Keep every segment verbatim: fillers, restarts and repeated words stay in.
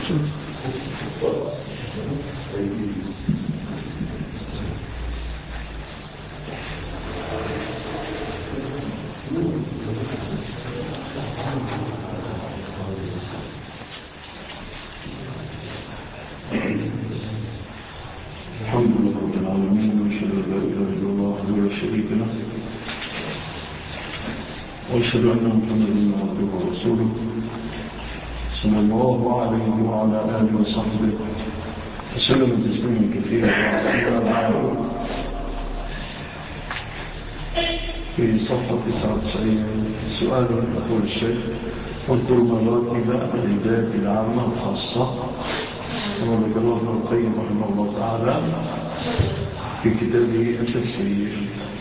الحمد لله رب العالمين، واشهد ان لا اله الا الله وحده لا شريك له، واشهد ان محمدا عبده ورسوله صلى الله عليه وعلى اله وصحبه وسلم تسليما كثيرا. في صفحه تسعة وتسعين سؤال يقول الشيخ: اذكر مراتب الهدايه العامه الخاصه. وذكر ابن القيم رحمه الله تعالى في كتابه التفسير.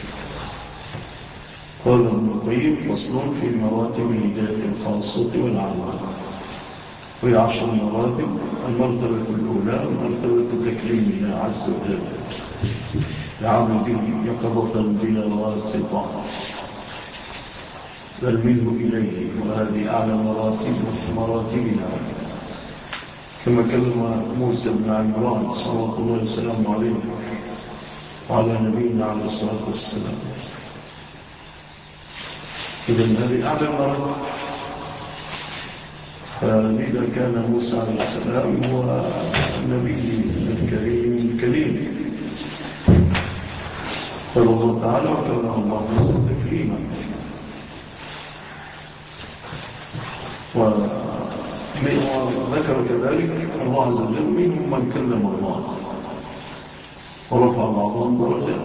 قال ابن القيم: فصل في مراتب الهداية الخاصة والعامة، وهي عشر مراتب. المرتبة الأولى مرتبة تكريم الله عز وجل لعبده يقظة بلا واسطة بل منه إليه، وهذه أعلى مراتب مراتبنا، كما كلم موسى بن عمران صلى الله عليه وسلم عليه وعلى نبينا عليه الصلاة والسلام. إذن هذه أعلى مراتب. فلذا كان موسى عليه السلام هو النبي الكريم الكريم، قال الله تعالى: وكلم الله موسى تكليما. وذكر كذلك الله عز وجل: منهم من كلم الله ورفع بعضهم درجات.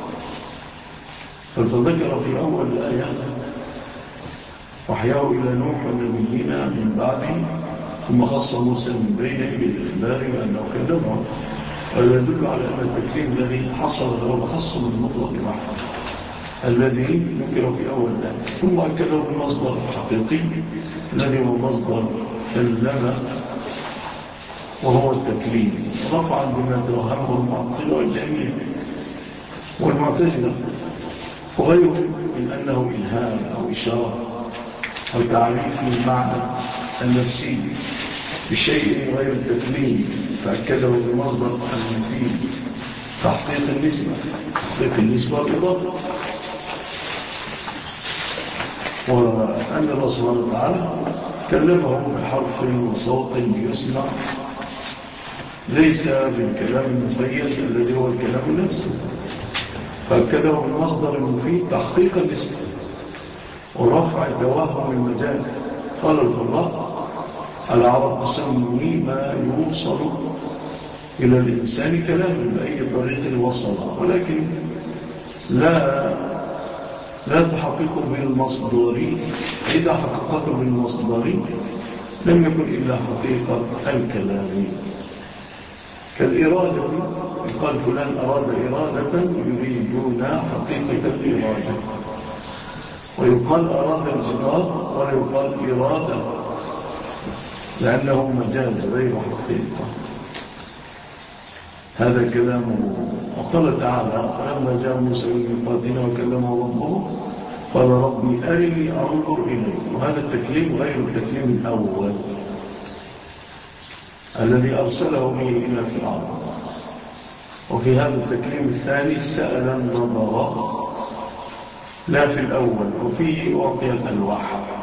فذكر في أول الآيات وحياه إلى نوح ونبيين من بعده، ثم خص موسى من بينه بالإخبار بأنه كلمه. وهذا يدل على أن التكليم الذي حصل له خص من مطلق واحد الذي ذكر في أول الآية، ثم أكده بالمصدر الحقيقي الذي هو مصدر كلمه، وهو التكليم، رفعا بما توهمه المعطل والجميع والمعتزلة وغيره من أنه إلهام أو إشارة أو تعريف للمعنى النفسي بشيء غير التكليم، فأكده بمصدر المفيد تحقيق النسبة تحقيق النسبة والإضافة. وأن الله سبحانه وتعالى كلمه بحرف وصوت يسمع، ليس بالكلام المخيل الذي هو الكلام نفسه، فأكده بالمصدر المفيد تحقيق النسبة ورفع توهم المجاز. قال الفراء: العرب تسمي ما يوصل إلى الإنسان كلام بأي طريق وصل، ولكن لا لا تحققه بالمصدر. إذا حققته بالمصدر لم يكن إلا حقيقة الكلام، كالإرادة. يقال فلان أراد إرادة، يريدون حقيقة الإرادة. ويقال أراد الجهاد ولا يقال إرادة، لأنه مجاز غير حقيقة. هذا كلامه. وقال تعالى: فلما جاء موسى لميقاتنا وكلمه ربه قال: ربي أرني أنظر إليك. وهذا التكليم غير التكليم الأول الذي أرسله به إلى فرعون. وفي هذا التكليم الثاني سأل النظر، لا في الأول، وفيه أعطي الألواح،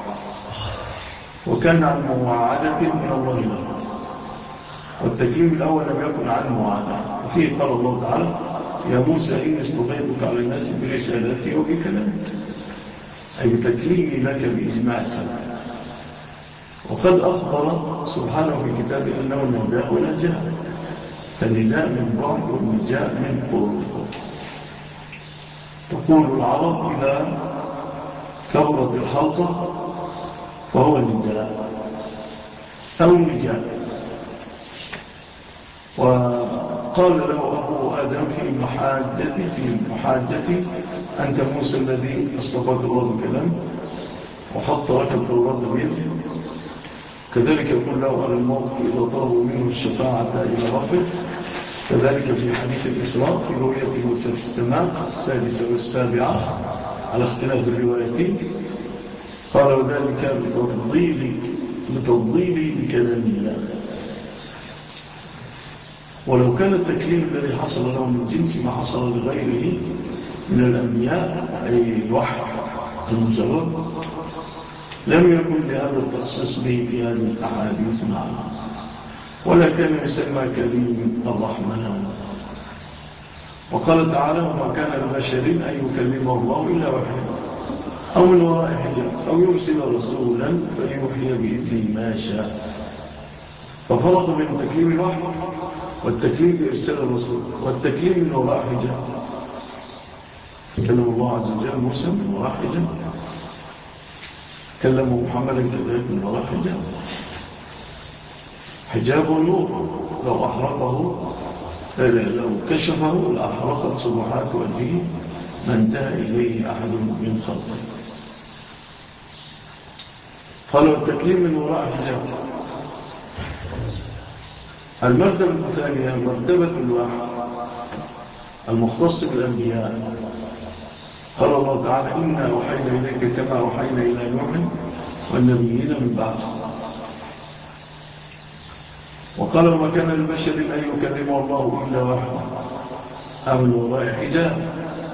وكان عن مواعدة من الله له. والتكليم الأول لم يكن عن مواعدة. وفيه قال الله تعالى: يا موسى إني اصطفيتك على الناس برسالتي وبكلامي، أي بتكليمي لك بإجماع السماء. وقد أخبر سبحانه في كتابه أنه النداء والنجاء، فالنداء من بعد والنجاء من قرب. تقول العرب: إذا كبرت الحلقة فهو النداء أو النجاء. وقال له أبو آدم في محاجتي في محاجتي أنت موسى الذي اصطفاك الله بكلام وحط لك التوراة بيده. كذلك يقول له على الموقف إذا طلبوا منه الشفاعة إلى ربه. كذلك في حديث الإسراء في رؤية موسى في السماء السادسة والسابعة على اختلاف الروايتين، قال: وذلك بتفضيل بتفضيل بكلام الله. ولو كان التكليم الذي حصل له من جنس ما حصل لغيره من الأنبياء أي الوحي المجرد لم يكن لهذا التخصيص به في هذه الأحاديث معنا، ولا كان يسمى كليم الرحمن. وقال تعالى: وما كان لبشر أن يكلمه الله إلا وحيا أو من وراء حجاب أو يرسل رسولا فيوحي بإذنه ما شاء. ففرق بين تكليم الوحي والتكليم بإرسال الرسول والتكليم من وراء حجاب. كلم الله عز وجل موسى من وراء حجاب، كلم محمدا كذلك من وراء حجاب. حجاب النور لو أحرقه لو كشفه لأحرقت صبحات وجهه ما انتهى إليه أحد من خلقه. قالوا التكليم من وراء حجاب. المرتبة الثانية مرتبة الوحي المختص بالأنبياء. قال الله تعالى: إنا أوحينا إليك كما أوحينا إلى نوح والنبيين من بعده. وقال: وما كان لبشر أن يكلمه الله إلا وحي أو من وراء حجاب.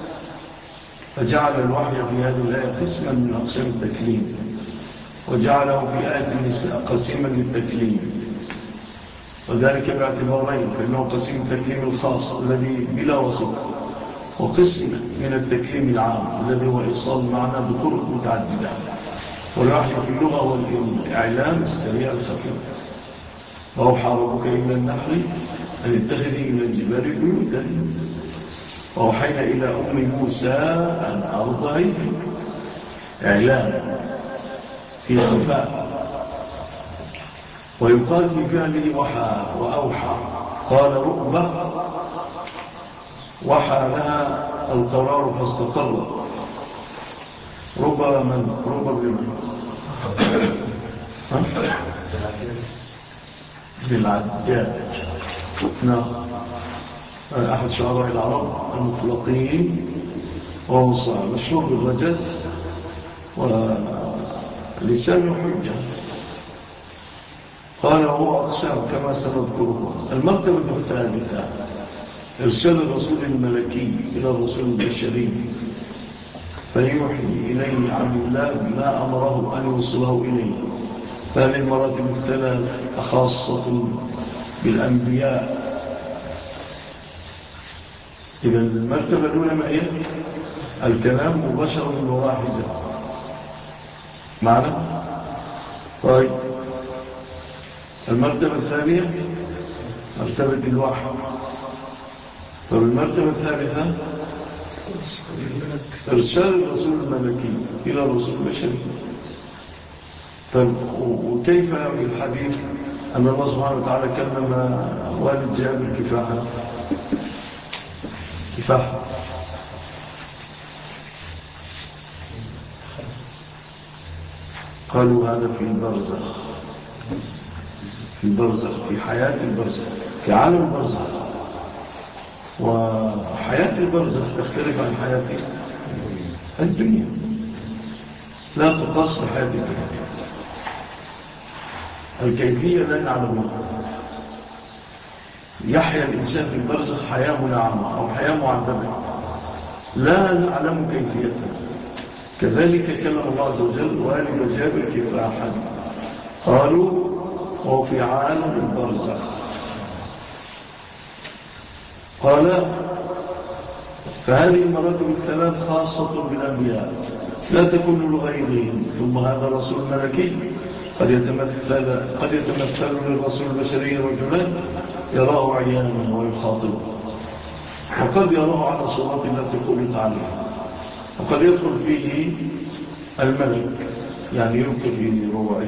فجعل الوحي في هذه الآية قسما من أقسام التكليم، وجعله في آية النساء قسيما للتكليم، وذلك باعتبارين: فإنه قسيم التكليم الخاص الذي بلا وسط، وقسم من التكليم العام الذي هو إيصال المعنى بطرق متعددة. والوحي في اللغة هو الإعلام السريع الخفيف. وأوحى ربك إلى النحل أن اتخذي من الجبال بيوتا، وأوحينا إلى أم موسى أن أرضعيه. إعلام في خفاء. ويقال في فعله وحى وأوحى. قال رؤبة: وحى لها القرار فاستقر. ربا من ربا بمن بالعجاج. نعم، أحد شعراء العرب المطلقين، وهو مشهور بالرجز ولسان حجة. قال: وهو أقسام كما سنذكره. المرتبة الثالثة إرسال الرسول الملكي إلى الرسول البشري فيوحي إليه عن الله ما أمره أن يوصله إليه. فهذه المراتب الثلاث خاصة بالأنبياء. إذا المرتبة الأولى ما هي؟ الكلام مباشر من وراء حجاب. معنى؟ طيب، المرتبة الثانية مرتبة الوحي. فالمرتبة الثالثة إرسال الرسول الملكي إلى الرسول البشري. وكيف يروي الحديث أن الله سبحانه وتعالى كلم والد جابر كفاحا كفاحا قالوا هذا في البرزخ، في البرزخ، في حياة البرزخ، في عالم البرزخ. وحياة البرزخ تختلف عن حياة الدنيا، لا تقص بحياة الدنيا. الكيفية لا نعلمها. يحيا الإنسان في البرزخ حياة منعمة أو حياة معذبة، لا نعلم كيفيتها. كذلك كلم الله عز وجل والد جابر كفاحا. قالوا وهو في عالم البرزخ. قال: فهذه المراتب الثلاث خاصة بالأنبياء لا تكون لغيرهم. ثم هذا الرسول الملكي قد يتمثل, قد يتمثل للرسول البشري رجلان يراه عيانا ويخاطبه، وقد يراه على صورات التي قلت عليها، وقد يدخل فيه الملك يعني يلقي في روعه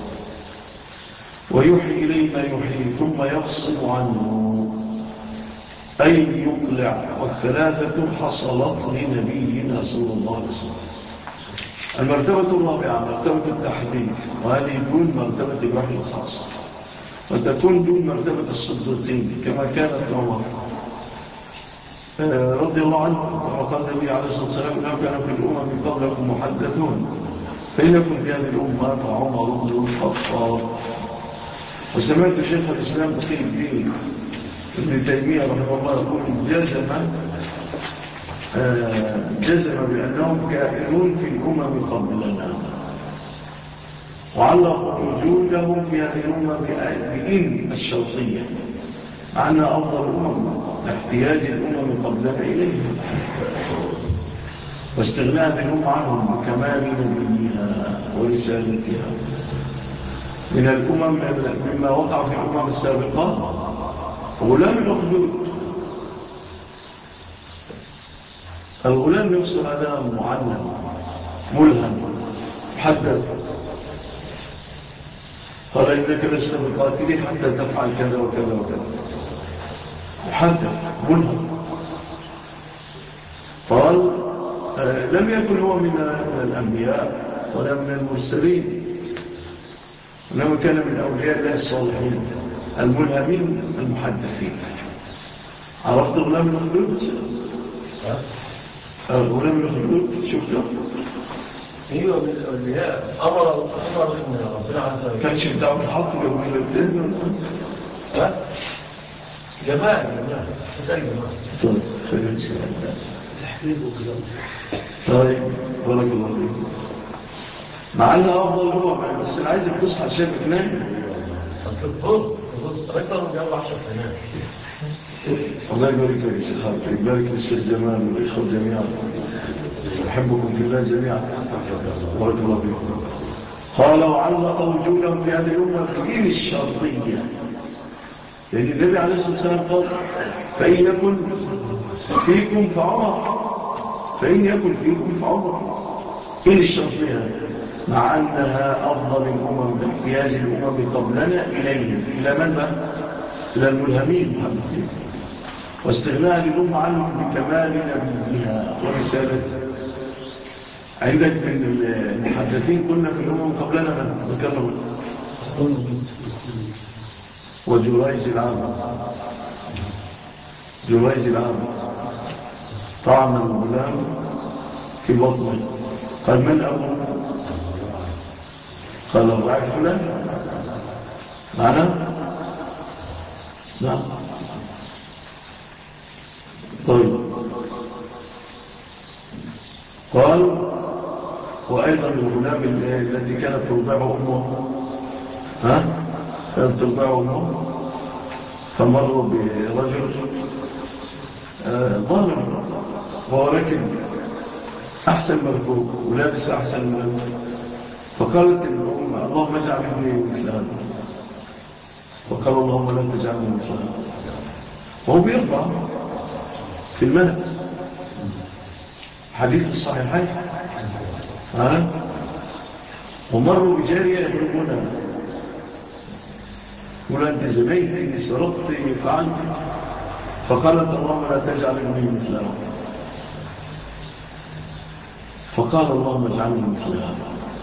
ويوحي إليه ما يوحيه ثم يفصل عنه أي يقلع. والثلاثة حصلت لنبينا صلى الله عليه وسلم. المرتبة الرابعة مرتبة التحديث، وهذه دون مرتبة الوحي الخاص، وتكون دون مرتبة الصديقين كما كانت عمر رضي الله عنه. وقال النبي عليه الصلاة والسلام: إنه كان في الأمم من قبلكم محدثون، فإنكم في هذه الأمة فعمر بن الخطاب. وسمعت شيخ الإسلام تقي الدين ابن تيمية رحمه الله يقول جزم جزم بأنهم كائنون في الأمم قبلنا، وعلق وجودهم في هذه الأمة بإن الشرطية، مع أنها أفضل الأمم لاحتياج الأمم قبلنا إليها، واستغناء الأمة عنهم بكمال نبيها ورسالتها. من الأمم مما وقع في الأمم السابقة غلام الأخدود. الغلام يفصل هذا معلم ملهم محدد، قال إنك لست بقاتلي حتى تفعل كذا وكذا وكذا، محدد ملهم. قال آه لم يكن هو من الأنبياء ولا من المرسلين، إنما كان من أولياء الله الصالحين الملهمين المحدثين. عرفت غلام الأخدود؟ غلام الأخدود شفته؟ ايوه من الاولياء. امر امر ان ربنا عز وجل كانش بتاع الحق يوم الاثنين. ها جماعه جماعه تسال جماعه. طيب خير ان شاء الله. تحقيق وكده. طيب بارك الله فيك. مع انها افضل الامم، بس انا عايزك تصحى شايفك نايم. اصل الظهر اكثر من جو عشر سنوات. الله يبارك لك يا شيخ، يبارك للشيخ جمال والاخوه جميعا، أحبكم في الله جميعا. بارك الله فيكم. قال وعلق وجودهم في هذه الأمة في الشرطية، لأن النبي عليه الصلاة والسلام قال فإن يكن فيكم فعمر، فإن يكن فيكم فعمر، إن الشرطية، مع أنها أفضل الأمم باحتياج الأمم قبلنا إليهم. إلى من بقى؟ إلى الملهمين محمدين، واستغناء للأمة عنهم بكمال نبيها ورسالتها. عندك من المحدثين كنا في الأمم قبلنا من ذكرنا وجريج العام، جريج العام طعن الغلام في بطنه، قال من أبوه؟ قال الرعي فلان. معنا؟ نعم. طيب قال وأيضا الغلام التي كانت ترضعه أمه، ها كانت ترضعه أمه، فمروا برجل ظالم وهو راكب أحسن مركوب ولابس أحسن مركوب، فقالت الأم اللهم اجعل ابني مثل هذا، وقال اللهم لا تجعلني مثل هذا، وهو بيرضع في المهد. حديث الصحيحين. ها ومروا بجارية يضربونها، يقول أنت زنيت إني سرقت فعلت، فقالت اللهم لا تجعل ابني مثلها، فقال اللهم اجعلني مثلها،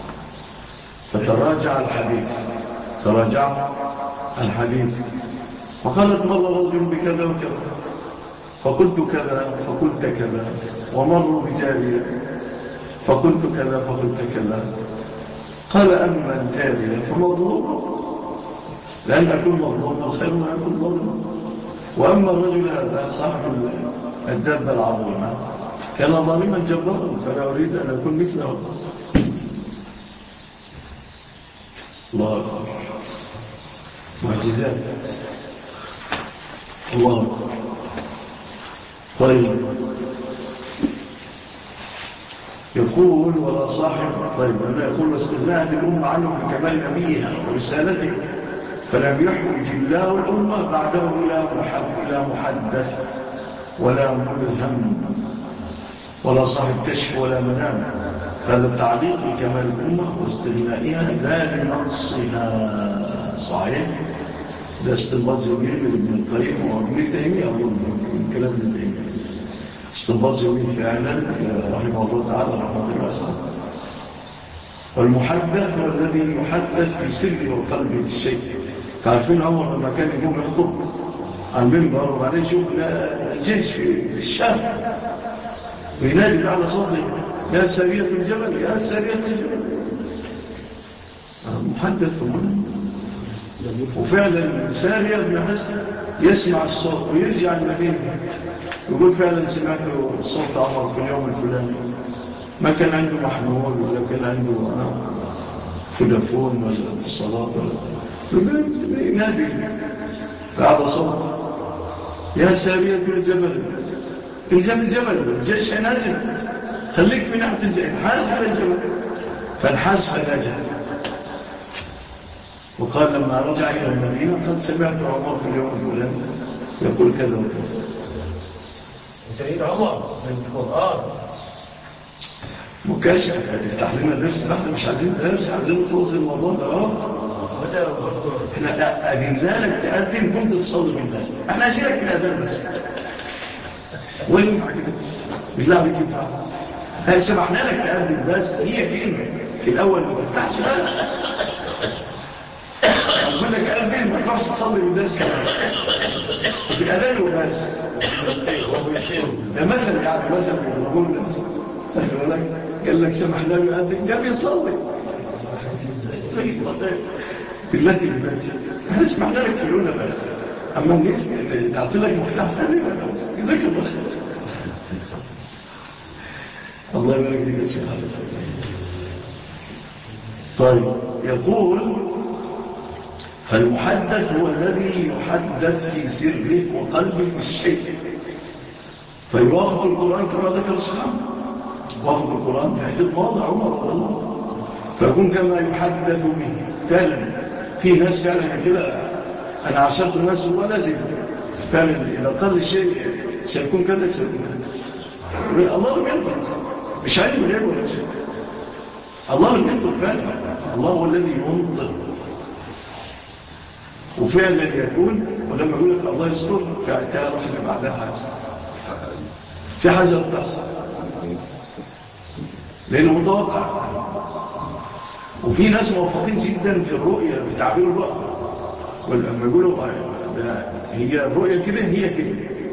فتراجع الحديث تراجع الحديث فقالت مر رجل بكذا وكذا، فقلت كذا فقلت كذا، ومروا بجارية فقلت كذا فقلت كذا. قال أما الجارية فمظلوم، لأن أكون مظلوم خير من أكون ظلم، وأما الرجل هذا صاحب الدابة العظيمة كان ظالما جبارا، فلا أريد أن أكون مثله. الله أكبر، معجزات الله أكبر. طيب يقول ولا صاحب، طيب أنا يقول واستغناء الأمة عنه بكمال نبيها ورسالته، فلم يحوج الله الأمة بعده إلى محدث ولا ملهم ولا صاحب كشف ولا منام. هذا التعليق بكمال الأمة واستغنائها لا لنقصها. صحيح، ده استنباط جميل لابن القيم وابن تيمية، من كلام ابن تيمية استنباط جميل فعلا رحمه الله تعالى رحمه الله. والمحدث هو الذي يحدث في سر وقلب الشيء. تعرفين عمر لما كان يقوم يخطب عن منبر وبعدين يشوف الجيش في الشام وينادي على صوته يا سارية الجبل يا سارية الجبل. محدث وفعلا سارية بن حسن يسمع الصوت ويرجع المدينة يقول فعلا سمعت صوت عمر في اليوم الفلاني، ما كان عنده محمول ولا كان عنده تلفون ولا الصلاة ولا ينادي بعد صوت يا سارية الجبل الجبل الجبل الجيش نازل خليك في ناحية الجبل حاز على الجبل فانحاز فنجح. وقال لما رجع إلى المدينة قد سمعت عمر في اليوم الفلاني يقول كذا وكذا. سيد عمر من القرآن مكاشف يفتح لنا درس، احنا مش عايزين درس، عايزين نخلص الموضوع ده. اه احنا أدينا لك تقدم كنت تصلي بالناس، احنا عايزينك في الأذان بس. وين ينفع كده؟ بالله عليك ينفع؟ هاي سمحنا لك تقدم بس، هي كلمة في الأول ما تفتحش بقى. أقول لك أذن ما تروحش تصلي بالناس كمان. في الأذان وبس. ده مثل يعني مثل بيقول الناس. قال لك سمحنا له يؤذن جاب يصلي. بالتي بالتي احنا سمحنا لك في الأولى بس، أما نعطي لك مفتاح ثاني ولا بس جزاك الله خير. الله يبارك لك الشيخ. طيب يقول فالمحدث هو الذي يحدث في سره وقلبه الشيء فيوافق القرآن كما ذكر الصحابة، وافق القرآن في عدة مواضع عمر رضي الله، فيكون كما يحدث به فعلا. في ناس فعلا كده أنا عشرت الناس ولا زي فعلا إذا قال الشيء سيكون كذا سيكون كذا. الله لم ينطق، مش علم غير ولا شيء، الله لم ينطق فعلا، الله هو الذي ينطق وفعلا يكون. ولما يقول لك الله يستر تعرف اللي بعدها حاجة في حاجة بتحصل لأنه متوقع. وفي ناس موفقين جدا في الرؤية بتعبير الرؤية، ولما يقولوا هي الرؤية كده هي كده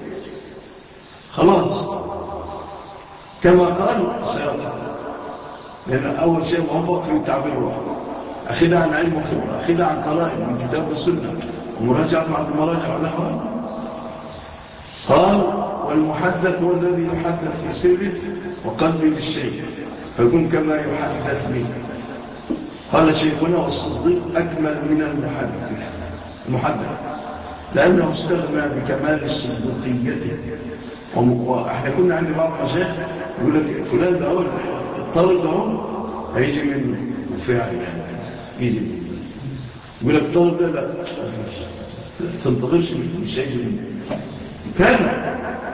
خلاص كما قال سيطلع، لأن أول شيء موفق في تعبير الرؤية، أخذها عن علم وخبرة، أخذها عن قرائن من كتاب السنة ومراجعة مع المراجع ونحوها. قال والمحدث هو الذي يحدث في سره وقلبه بالشيء فيكون كما يحدث به. قال شيخنا والصديق أكمل من المحدث المحدث لأنه استغنى بكمال صديقيته. وإحنا كنا عند بعض مشايخ يقول لك فلان ده أول الطالب ده هيجي منه وفعل يعني يجي منه، يقول لك الطالب ده لا تنتظرش مش هيجي منه كان.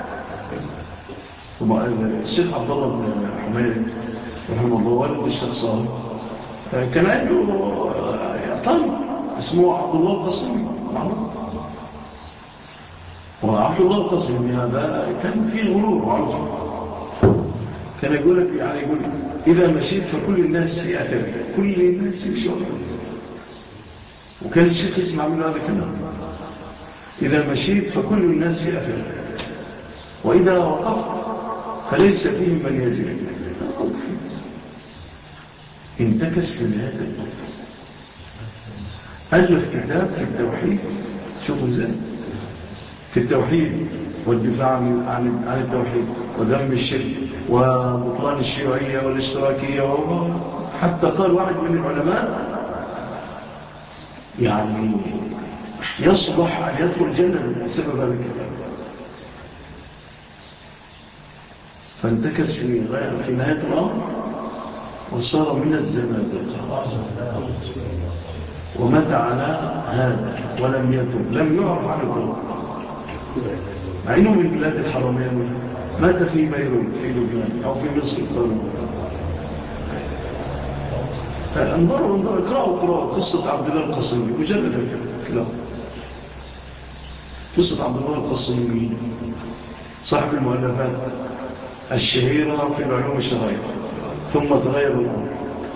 الشيخ عبد الله بن حميد رحمه الله والد الشيخ صالح كان عنده طالب اسمه عبد الله القصيمي معروف، وعبد الله القصيمي هذا كان فيه غرور وعجب، كان يقول لك يعني يقول إذا مشيت فكل الناس في أثري، كل الناس يمشوا أثري. وكان الشيخ يسمع منه هذا الكلام، إذا مشيت فكل الناس في أثري وإذا وقفت فليس فيهم من يجري. انتكس في نهاية الوقت. ألف كتاب في التوحيد، شوفوا ازاي في التوحيد والدفاع عن عن التوحيد وذم الشرك وبطلان الشيوعية والاشتراكية، حتى قال واحد من العلماء يعني يصلح أن يدخل الجنة بسبب هذا الكتاب. فانتكس في في نهاية الأمر وصار من الزنادقة ومات على هذا ولم يتب، لم يعرف عن الطرق مع انه من بلاد الحرمين، مات في بيروت في لبنان او في مصر القانون. انظروا انظروا اقرأوا اقرأوا قصة عبد الله القصيمي مجلد كلام قصة عبد الله القصيمي صاحب المؤلفات الشهيرة في العلوم الشرعية، ثم تغير الأمر.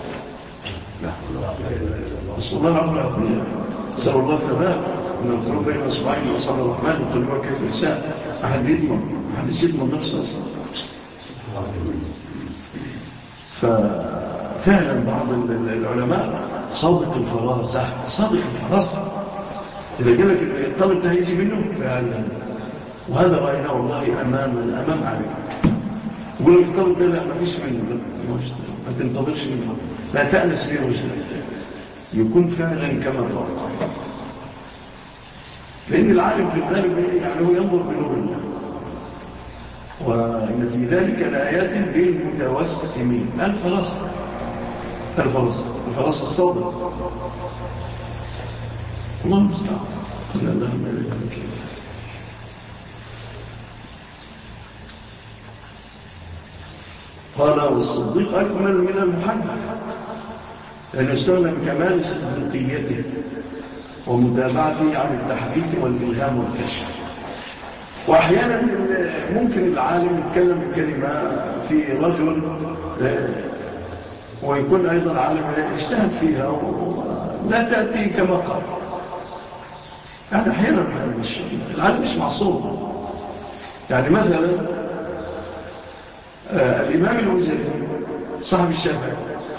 صلى الله عليه وسلم سأل الله الثبات من القلوب بين أصبعين وصلى الرحمن وقلوبها كيف يشاء. أحد يضمن أحد يضمن نفسه أصلا. ففعلا بعض العلماء صادق الفراسة صادق الفراسة إذا قال لك الطلب ده هيجي منه فعلا، وهذا رأينا والله أمام أمام عليك. يقول لك الطلب ده لا ما فيش منه، لا ما تنتظرش منه، لا تأنس به وجهك، يكون فعلا كما قال. لأن العالم في الغالب يعني هو ينظر بنور الله، وإن في ذلك الآيات للمتوسمين الفلاسفة الفلاسفة الفلاسفة الصادق. الله المستعان. لا لا لا قال والصديق أكمل من المحدث، لأنه استغنى بكمال صديقيته ومتابعته عن التحديث والإلهام والكشف. وأحيانا ممكن العالم يتكلم بكلمة في رجل ويكون أيضا عالم يجتهد فيها ولا تأتي كما قال. يعني أحيانا العالم مش معصوم. يعني مثلا الإمام الوزيري صاحب الشافعي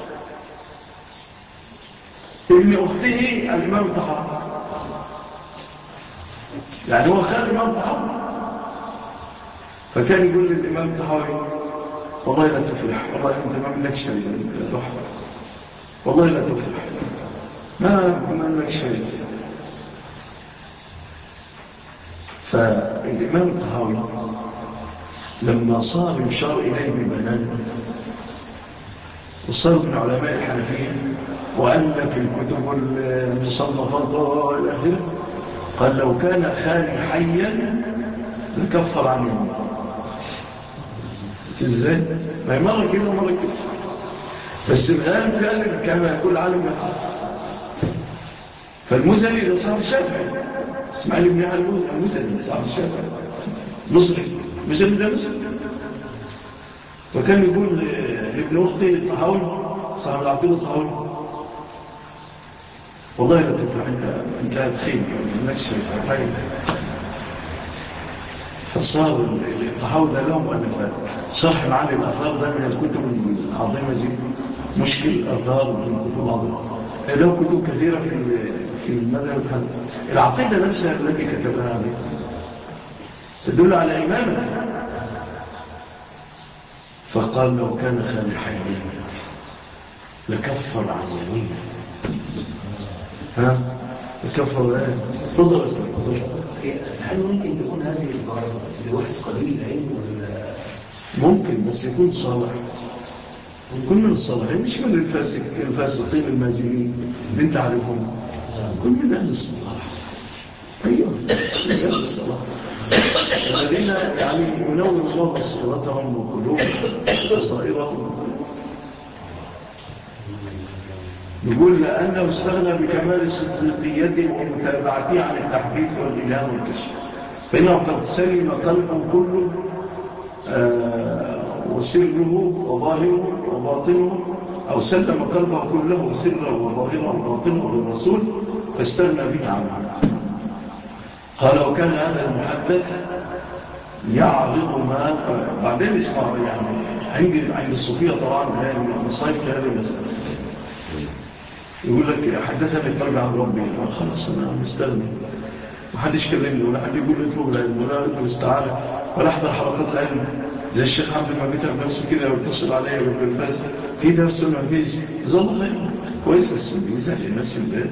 ابن أخته الإمام الطحاوي، يعني هو خال الإمام الطحاوي، فكان يقول للإمام الطحاوي والله لا تفلح، والله أنت ما منك شيء روح، والله لا تفلح، ما منك شيء. فالإمام الطحاوي لما صار يشار إليه بالبنان وصار من علماء الحنفية وألف الكتب المصنفات وإلى آخره، قال لو كان خالي حيا لكفر عنه. ازاي؟ ما هي مرة كده ومرة كده، بس الغالب غالب كما يقول عالم يقال. فالمزني ده صاحب الشافعي، اسماعيل بن يحيى المزني صاحب الشافعي مصري، المزني ده مصري. وكان يقول لابن أختي الطحاوي صاحب العقيدة الطحاوي والله لا تفرح، انت هتخيب منك شيء حقيقي. فصار الطحاوي ده لهم مؤلفات شرح معاني الآثار، ده من الكتب العظيمة جدا، مشكل الآثار من الكتب العظيمة. له كتب كثيرة في في المذهب الحنفي. العقيدة نفسها التي كتبها هذه تدل على إيمانه. فقال لو كان خالي حيا لكفر عن يمينه. ها لكفر ايه؟ تفضل اسمع. هل ممكن تكون هذه العبارة لواحد قليل العلم ولا ممكن؟ بس يكون صالح، يكون من الصالحين، مش من الفاسق الفاسقين الماجنين اللي انت عارفهم، يكون من اهل الصلاح. ايوه من اهل الصلاح الذين يعني ينور الله بصيرتهم وقلوبهم وبصائرهم. يقول لأنه استغنى بكمال صديقيته ومتابعته عن التحديث والإلهام والكشف، فإنه قد سلم قلبه كله آه وسره وظاهره وباطنه، أو سلم قلبه كله وسره وظاهره وباطنه للرسول فاستغنى به عنه. قال وكان هذا المحدث يعرض ما بعدين اسمعوا، يعني عند عند الصوفية طبعا هي مصايب هذه المسألة. يقول لك حدثني قلبي عن ربي، خلاص أنا مستغني، ما حدش كلمني ولا حد يقول لي اطلب العلم ولا اطلب استعانة ولا احضر حلقات العلم زي الشيخ عبد ما بيتعب نفسه كده ويتصل عليا يقول الفاز في درس ولا فيش ظل خير كويس، بس بيزعل الناس في البيت.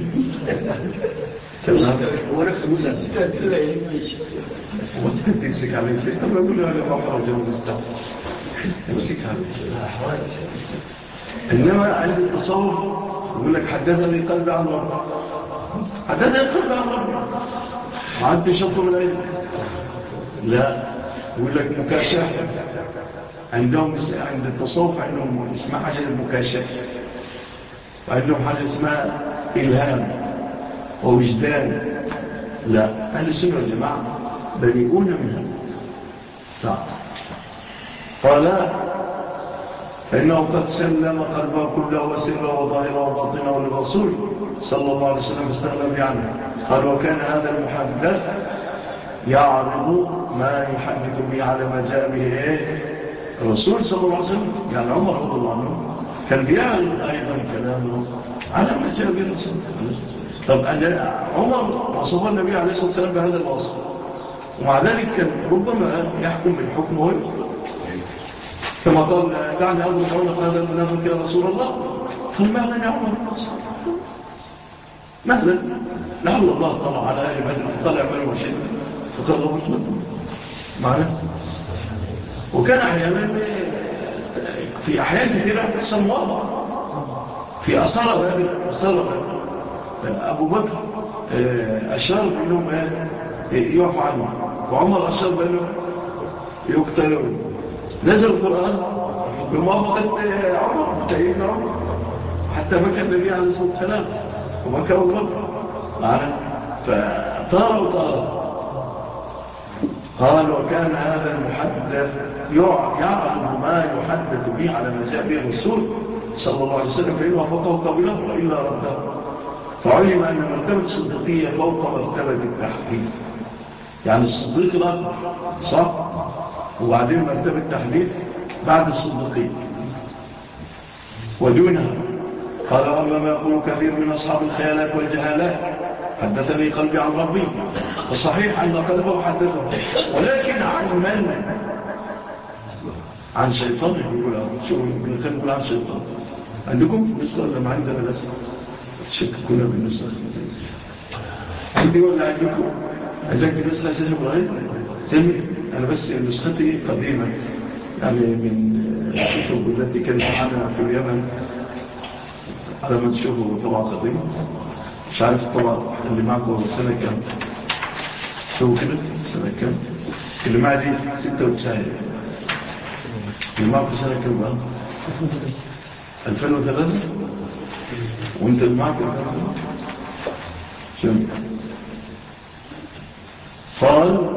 تمام هو نفسه يقول لك كده يمشي وانت تمسك عليه ليه؟ طب اقول له انا ما خرج من الاستعانة امسك عليه. انما عند التصوف يقول لك حدثني قلبي عن ربي، حدثني قلبي عن ربي ما عندي شطر العلم. لا يقول لك مكاشفة، عندهم عند التصوف عندهم اسمها حاجة المكاشفة، وعندهم حاجة اسمها إلهام ووجدان. لا أهل السنة والجماعة بريئون منها. قال فإنه قد سلم قلبه كله وسره وظاهره وباطنه للرسول صلى الله عليه وسلم استغنى به عنه. قال وكان هذا المحدث يعرض ما يحدث به على ما جاء به الرسول صلى الله عليه وسلم. يعني عمر رضي الله عنه كان بيعرض أيضا كلامه على ما جاء به الرسول. طب أنا عمر وصف النبي عليه الصلاة والسلام بهذا الوصف، ومع ذلك كان ربما يحكم بالحكم هو كما قال دعني أضرب عنق هذا المنافق يا رسول الله. قال مهلا يا عمر، مهلا، لعل الله طلع على آل بدر طلع من وشيء فقال رب لكم معنا. وكان أحيانا في أحيان كثيرة تحصل واضح في أثار بدر أثار أبو بكر أشار بأنهم يعفو عنه، وعمر أشار بأنهم يقتلون. نزل القرآن بموافقة عمر تأييد عمر، حتى بكى النبي عليه الصلاة والسلام وبكى أبو بكر معنا. فطار وطار. قال وكان هذا المحدث يعرض ما يحدث به على ما جاء به الرسول صلى الله عليه وسلم، فإن وافقه قبله وإلا رده. فعلم أن مرتبة الصديقية فوق مرتبة التحديث، يعني الصديق الأكبر صح، وبعدين مرتبة التحديث بعد الصديقية ودونها. قال أما ما يقول كثير من أصحاب الخيالات والجهالات حدثني قلبي عن ربي، فصحيح أن قلبه حدثه، ولكن عن من؟ عن شيطان. يقول شو كان يقول عن شيطان؟ عندكم نسخة ولا ما عندنا نسخة؟ تشككونا بالنسخة عندي ولا عندكم؟ عندك نسخة سيد إبراهيم؟ سمي أنا بس نسختي قديمة، يعني من الكتب التي كانت معنا في اليمن، على ما تشوفوا طبعا قديم. مش عارف طبعا اللي معكم سنة كام، شوفوا كده سنة كام اللي معي دي ستة وتسعين، اللي معكم سنة كام بقى ألفين وثلاثة، وانت اللي معك شو قال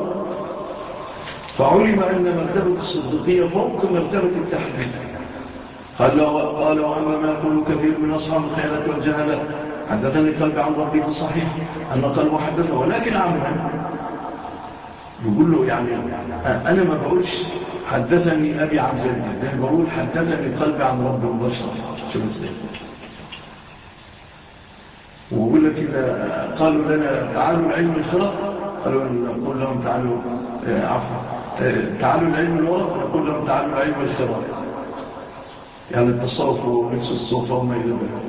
فعلم أن مرتبة الصديقية فوق مرتبة التحديث. قال وأما ما يقول كثير من أصحاب الخيالات والجهالات حدثني قلبي عن ربي في الصحيح أن قلبه حدثه، ولكن عملا يقول له يعني أنا ما بقولش حدثني أبي عن جدي، لأن بقول حدثني قلبي عن ربي مباشرة. شوف ازاي. ويقول لك إذا قالوا لنا تعالوا العلم الخرق، قالوا نقول لهم تعالوا عفوا تعالوا العلم الورق، نقول لهم تعالوا العلم الخرق، يعني التصرف ونفس الصوت وما إلى ذلك.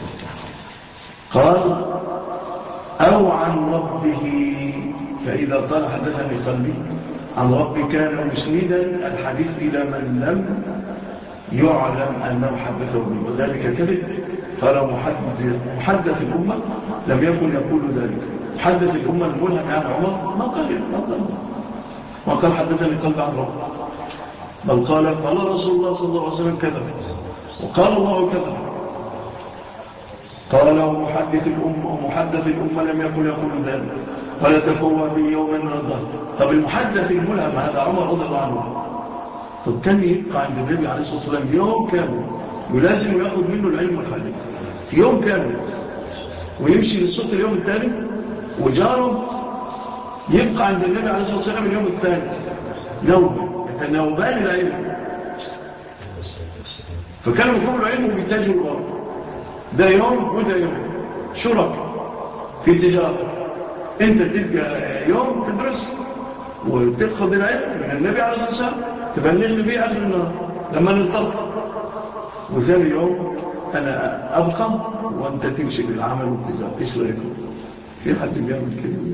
قال أو عن ربه، فإذا قال حدثني قلبي عن ربي كان مسندا الحديث إلى من لم يعلم أنه حدثه به، وذلك كذب. قال محدث, محدث الأمة لم يكن يقول ذلك. محدث الأمة الملهم يعني عمر ما قال ما قال ما قال حدثني قلبي عن ربي، بل قال قال رسول الله صلى الله عليه وسلم كذا وقال الله كذا. قال ومحدث الأمة ومحدث الأمة لم يكن يقول ذلك ولا تفوى به يوما من الظهر. طب المحدث الملهم هذا عمر رضي الله عنه، طب كان يبقى عند النبي عليه الصلاة والسلام يوم كامل يلازم يأخذ منه العلم والحديث في يوم كامل، ويمشي للسوق اليوم الثاني، وجاره يبقى عند النبي عليه الصلاة والسلام اليوم الثاني نوم يتناوبان العلم. فكانوا يقولوا العلم وبيتاجوا الغرب، ده يوم وده يوم شرك في التجارة. انت تلقى يوم تدرس وتأخذ العلم من النبي عليه الصلاة والسلام تبلغني بيه آخر النهار لما نلتقى، وثاني يوم أنا أبقى وأنت تمشي بالعمل والتجارة. إيش رأيكم؟ في حد بيعمل كده؟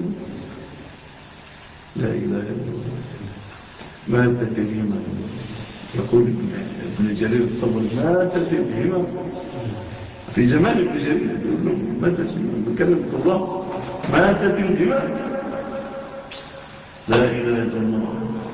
لا إله إلا الله. ما تتهمه، يقول ابن جرير الطبري ما تتهمه في زمان ابن جرير يقول له ما تتهمه بكلمة الله ما تتهمه. لا إله إلا الله.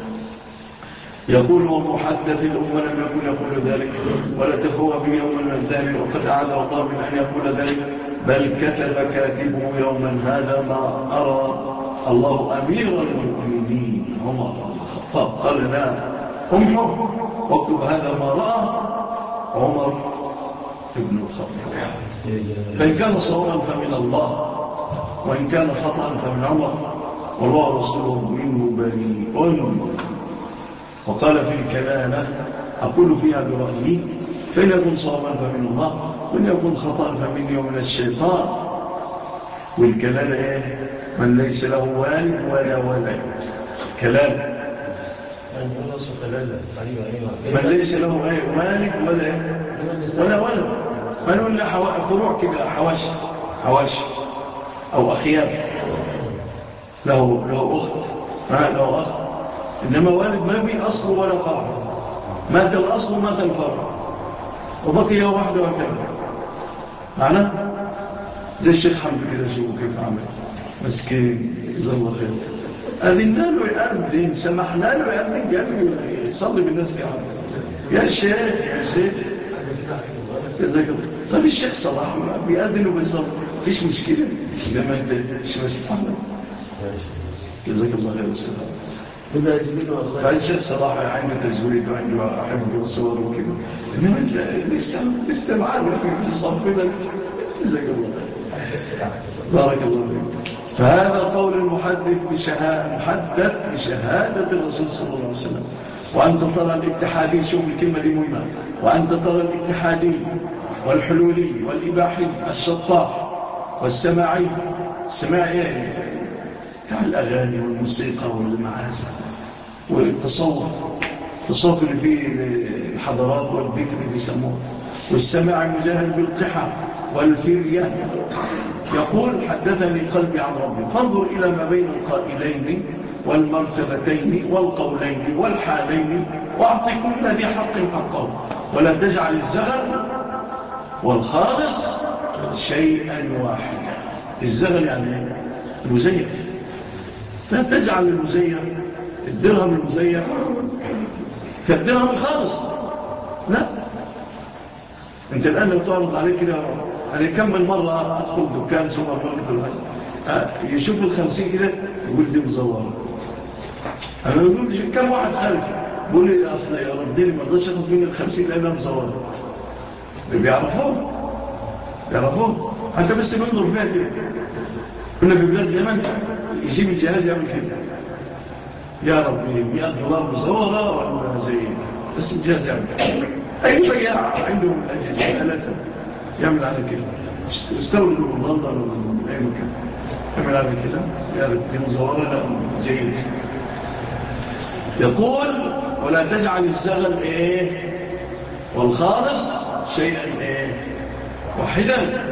يقول ومحدث الأمة لم يكن يقول ذلك ولا تفوى به يوما من الذهب، وقد أعاد الله من أن يقول ذلك، بل كتب كاتبه يوما هذا ما أرى الله أمير المؤمنين عمر بن الخطاب قال لا أمحر واكتب هذا ما رأى عمر بن الخطاب. فإن كان صوابا فمن الله، وإن كان خطأ فمن عمر، والله رسوله منه بريء. وقال في الكلامة أقول فيها برأيي، فإن يكون صوابا فمن الله، وإن يكون خطأ فمني ومن الشيطان. والكلالة إيه؟ من ليس له والد ولا ولد. كلالة من ليس له والد ولا إيه؟ ولا ولد. ما نقول له فروع كده، حواشي حواشي أو أخيار، له له أخت ما له أخ، إنما والد ما في أصل ولا فرع، مات الأصل ومات الفرع وبقي واحدة وكذا. معنا زي الشيخ حمد كده، شوفوا كيف عمل مسكين جزاه الله خير، أذننا له يأذن، سمحنا له يأذن، قال يصلي بالناس كعب. يا شيخ يا شيخ جزاك الله. طيب الشيخ صلاح بيأذن وبيصلي فيش مشكلة، لما انت مش مسيح محمد جزاك الله خير والسلام. بعد الشيخ صلاح عنده تزويد وعنده أحبه والصور وكذا، إنما الإسلام عارف في الصف ده. جزاك الله بارك الله فيك. فهذا قول المحدث بشهادة محدث بشهادة الرسول صلى الله عليه وسلم. وأنت ترى الاتحادي، شوف الكلمة دي مهمة، وأنت ترى الاتحادي والحلولي والإباحي الشطاح والسماعي، السماعي بتاع الأغاني والموسيقى والمعازف والتصوف، التصوف اللي فيه الحضارات والذكر اللي بيسموه، والسماع المجاهد بالقحة والفرية. يقول حدثني قلبي عن ربي، فانظر إلى ما بين القائلين والمرتبتين والقولين والحالين، واعطي كل ذي حق حقه، ولا تجعل الزغل والخالص شيئا واحدا. الزغل يعني المزيف، لا تجعل المزيف الدرهم المزيف كالدرهم الخالص، لا. انت الآن لو تعرض عليك كده، يعني كم من مرة أدخل دكان سوبر ماركت يشوف الخمسين كده يقول دي مزورة. أنا بقول كم واحد خالف بقول لي أصل يا رديني ما رضاش أخذ مني الخمسين لأنها مزورة. بيعرفوه بيعرفوه حتى بس بنظر فيها كده. كنا في بلاد اليمن يجيب الجهاز يعمل كده، يا ربي مئة دولار مزورة ولا زي، بس الجهاز يعمل كده. أي بياع عندهم الأجهزة ثلاثة يعمل على كده، استوردوا من لندن ومن أي مكان يعمل على كده، يعرف دي مزورة لا جيد. يقول ولا تجعل الزغل إيه والخالص شيئا إيه واحدا.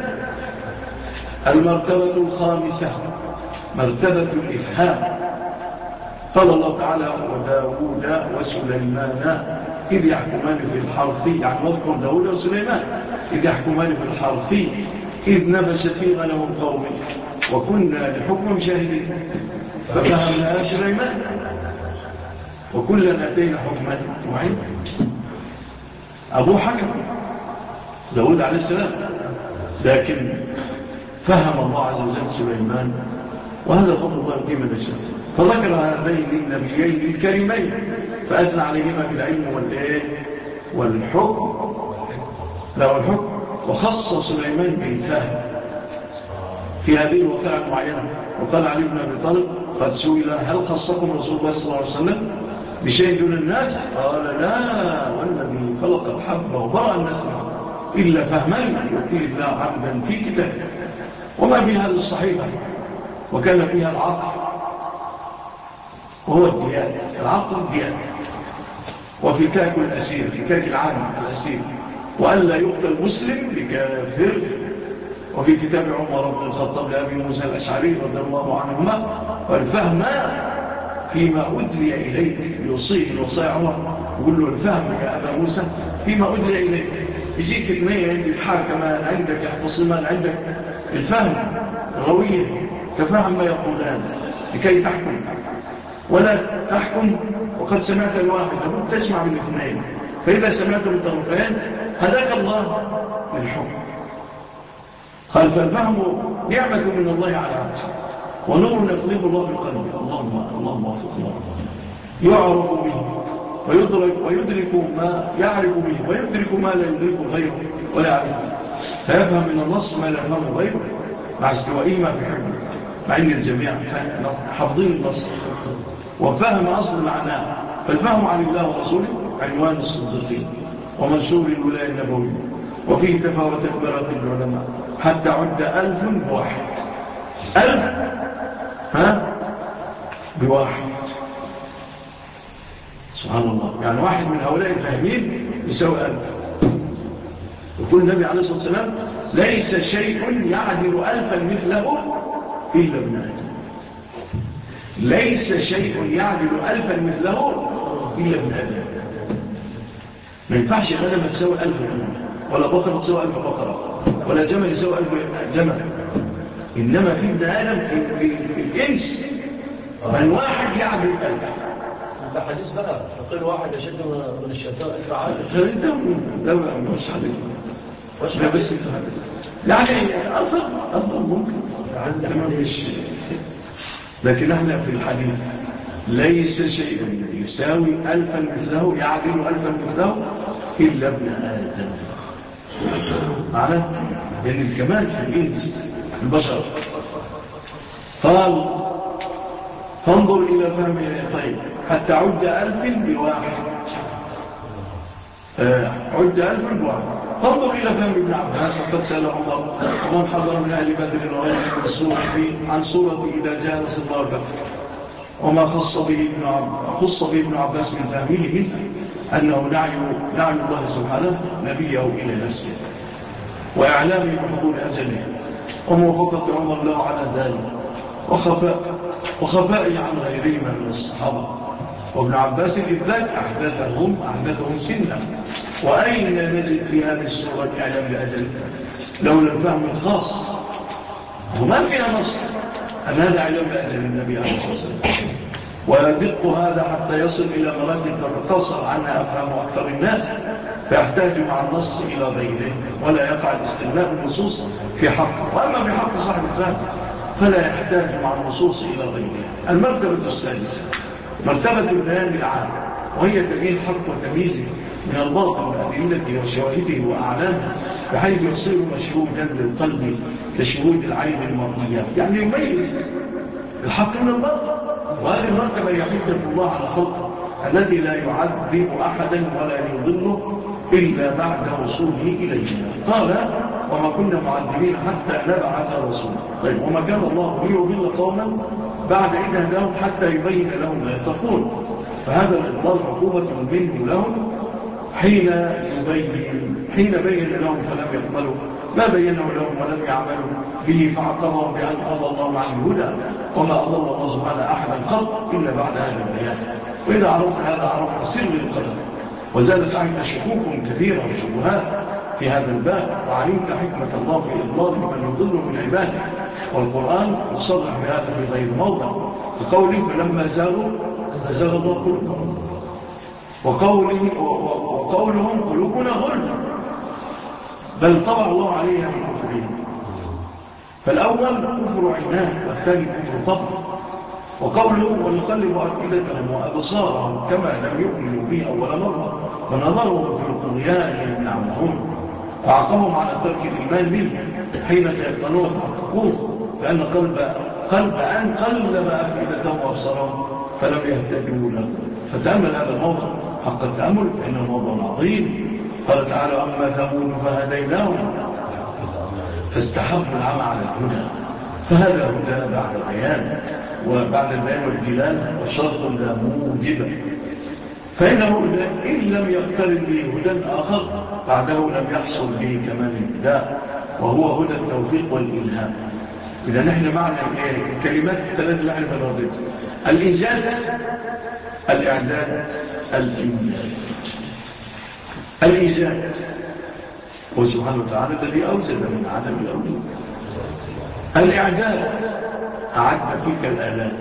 المرتبة الخامسة مرتبة الإفهام. قال الله تعالى وداود وسليمان إذ يحكمان في الحرث، يعني واذكر داود وسليمان إذ يحكمان في الحرث إذ نبشت في غنم القوم وكنا لحكم شاهدين ففهمنا سليمان وكلا أتينا حكما وعلما. أبو حكم داود عليه السلام، لكن فهم الله عز وجل سليمان، وهذا فضل الله قيمة للشيء. فذكر هذين النبيين الكريمين فأثنى عليهما بالعلم والإيه والحكم، لا والحكم، وخص سليمان بالفهم في هذه الوقائع المعينة. وقال علي بن أبي طالب قد سئل هل خصكم رسول الله صلى الله عليه وسلم بشيء دون الناس؟ قال لا، والذي خلق الحب وبرأ الناس إلا فهمان يؤتيه الله عبدا في كتاب. وما في هذه الصحيفة وكان فيها العقل وهو الديان، العقل الديان، وفي كاك الأسير، في كاك العام الأسير، وألا يقتل مسلم بكافر. وفي كتاب عمر بن الخطاب لأبي موسى الأشعري رضي الله عنهما والفهم فيما أدلي إليك، يوصيه الوصايا عمر يقول له الفهم يا أبا موسى فيما أدلي إليك. يجيك اثنين عندك حاكمان عندك يحتصمان عندك، الفهم رويه تفهم ما يقولان لكي تحكم، ولا تحكم وقد سمعت الواحد لابد تسمع من الاثنين. فإذا سمعت بالطرفين هداك الله للحكم. قال فالفهم نعمة من الله على عبده ونور يقلب الله في القلب. اللهم اللهم وفق الله. يعرف به ويدرك, ويدرك ما يعرف به ويدرك ما لا يدرك غيره ولا يعرفه، فيفهم من النص ما لا يفهم غيره مع استوائهما في حكمه، مع أن الجميع حافظين النص وفهم أصل معناه. فالفهم عن الله ورسوله عنوان الصديقين ومنشور الولاية النبوية، وفيه تفاوت كبيرات العلماء حتى عد ألف بواحد ألف ها بواحد. سبحان الله. يعني واحد من هؤلاء الفاهمين يساوي ألف. يقول النبي عليه الصلاة والسلام ليس شيء يعدل ألفا مثله إلا ابن آدم. ليس شيء يعدل ألفا مثله إلا ابن آدم. ما ينفعش غنم تساوي ألف ولا بقرة تساوي ألف بقرة ولا جمل يساوي ألف جمل. إنما في ابن آدم في, في, في الإنس من واحد يعدل ألف. ده حديث بقى يقول واحد يشد من الشيطان ألف عالم. ده ده مش حديث لا بس يعني أفضل أفضل ممكن مش. لكن احنا في الحديث ليس شيء يساوي ألفا مثله يعدل ألفا مثله إلا ابن آدم. معنى لأن الكمال في الإنس البشر. قال فانظر إلى فهمه. طيب حتى عد ألف بواحد. آه عد ألف بواحد. فانظر إلى فهم ابن عباس وقد سأل عمر ومن حضر من أهل بدر وغيره السورة عن سورة إذا جاء نصر الله والفتح وما خص به ابن عباس خص به ابن عباس من فهمه منه أنه دعي دعي الله سبحانه نبيه إلى نفسه وإعلامه بحضور أجله وموافقة عمر له على ذلك وخفاء وخفائه عن غيرهما من الصحابة. وابن عباس إذاك أحدثهم أحدثهم سنة. وأين نجد في هذه السورة إعلام بأجل لولا الفهم الخاص وما فيها نص أن هذا إعلام بأجل النبي عليه الصلاة والسلام. ويدق هذا حتى يصل إلى مراتب تتصل عنها أفهم أكثر الناس فيحتاج مع النص إلى غيره ولا يقع الاستغناء بالنصوص في حقه. وأما في حق صاحب الفهم فلا يحتاج مع النصوص إلى غيره. المرتبة السادسة مرتبة البيان العام وهي تبيين حق وتمييزه من الباطل وأدلته وشواهده وأعلامه بحيث يصير مشهودا للقلب كشهود العين المرئية. يعني يميز الحق من الباطل. وهذه المرتبة هي حجة الله على خلقه الذي لا يعذب أحدا ولا يضله إلا بعد وصوله إلينا. قال وما كنا معذبين حتى نبعث رسولا. طيب وما كان الله ليضل قوما بعد إذ هداهم حتى يبين لهم ما يتقون. فهذا الإضلال عقوبة منه لهم حين يبين حين بين لهم فلم يقبلوا ما بينه لهم ولم يعملوا به فعقبهم بأن أضل الله عن الهدى وما أضل الله سبحانه أحدا قط إلا بعد هذا البيان. وإذا عرفت هذا عرفت سر القدر وزادت عنك شكوك كثيرة وشبهات في هذا الباب وعلمت حكمة الله في إضلال من يضل من عباده. والقرآن يصرح بهذا في غير موضع بقوله فلما زالوا أزال الله قلوبهم وقوله وقولهم قلوبنا غلف بل طبع الله عليها من كفرهم. فالأول كفر عناد والثاني كفر طبع. وقوله ونقلب أفئدتهم وأبصارهم كما لم يؤمنوا به أول مرة ونظرهم في الطغيان يمنعهم وعقبهم على ترك الإيمان به حين تيقنوا وتحققوه لأن قلب قلب أن قلب أفئدتهم وأبصارهم فلم يهتدوا له. فتأمل هذا الموضوع حق التأمل فإنه موضوع عظيم. قال تعالى أما ثمود فهديناهم فاستحبوا العمى على الهدى. فهذا هدى بعد البيان وبعد البيان والدلالة وشرط لا موجبة. فإنه إن لم يقترن به هدى آخر بعده لم يحصل به كمال الابتداء وهو هدى التوفيق والإلهام. إذا نحن معنا الكلمات الثلاث اللي احنا بنرددها الإيجاد الإعداد الإنجاز. الإيجاد هو سبحانه وتعالى الذي أوجد من عدم الأوجود. الإعداد أعد فيك الآلات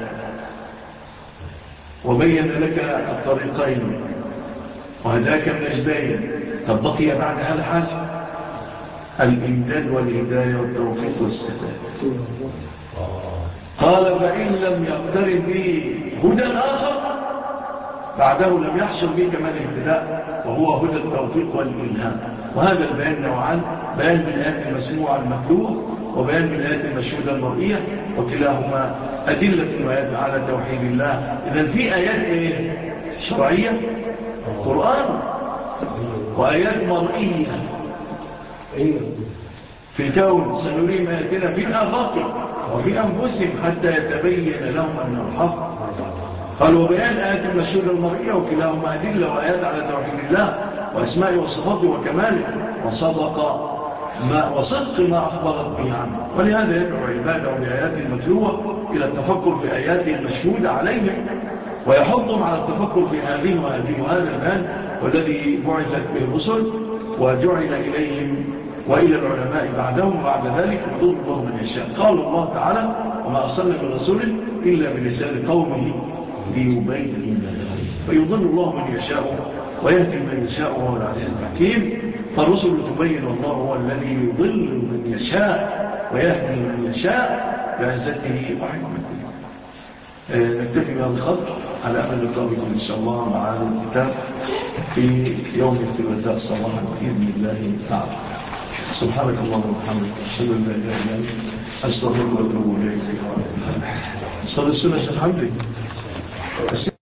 وبين لك الطريقين وهداك النجدين. طب بقي بعد هذا حاجة الإمداد والهداية والتوفيق والسداد. قال فإن لم يقترب به هدى آخر بعده لم يحصل به كمال الابتداء وهو هدى التوفيق والإلهام. وهذا البيان نوعان بيان بالآيات المسموعة المتلوة وبيان بالآيات المشهودة المرئية وكلاهما أدلة وآيات على توحيد الله. إذن في آيات إيه؟ شرعية قرآن وآيات مرئية في الكون سنريهم آياتنا في الآفاق وفي أنفسهم حتى يتبين لهم أنه الحق. قال وبيان آيات المشهودة المرئية وكلاهما أدلة وآيات على توحيد الله وأسماء وصفاته وكماله وصدق ما وصدق ما أخبرت به عنه. ولهذا يدعو عباده بآيات المتلوة إلى التفكر في آياته المشهودة عليهم ويحضهم على التفكر في هذه وهذه وهذا الآن والذي بعثت به الرسل وجعل إليهم وإلى العلماء بعدهم وبعد ذلك يضل الله من يشاء. قال الله تعالى وما أرسلنا من رسول إلا بلسان قومه ليبين له فيضل الله من يشاء ويهدي من يشاء وهو العزيز الحكيم. فالرسل تبين الله هو الذي يضل من يشاء ويهدي من يشاء بعزته وحكمته. نكتفي بهذا الخط على أمل لقائكم إن شاء الله مع هذا الكتاب في يوم الثلاثاء صباحا بإذن الله تعالى. سبحانك اللهم وبحمدك أشهد أن لا إله إلا أنت أستغفرك وأتوب إليك. صلى السنة الحمد لله.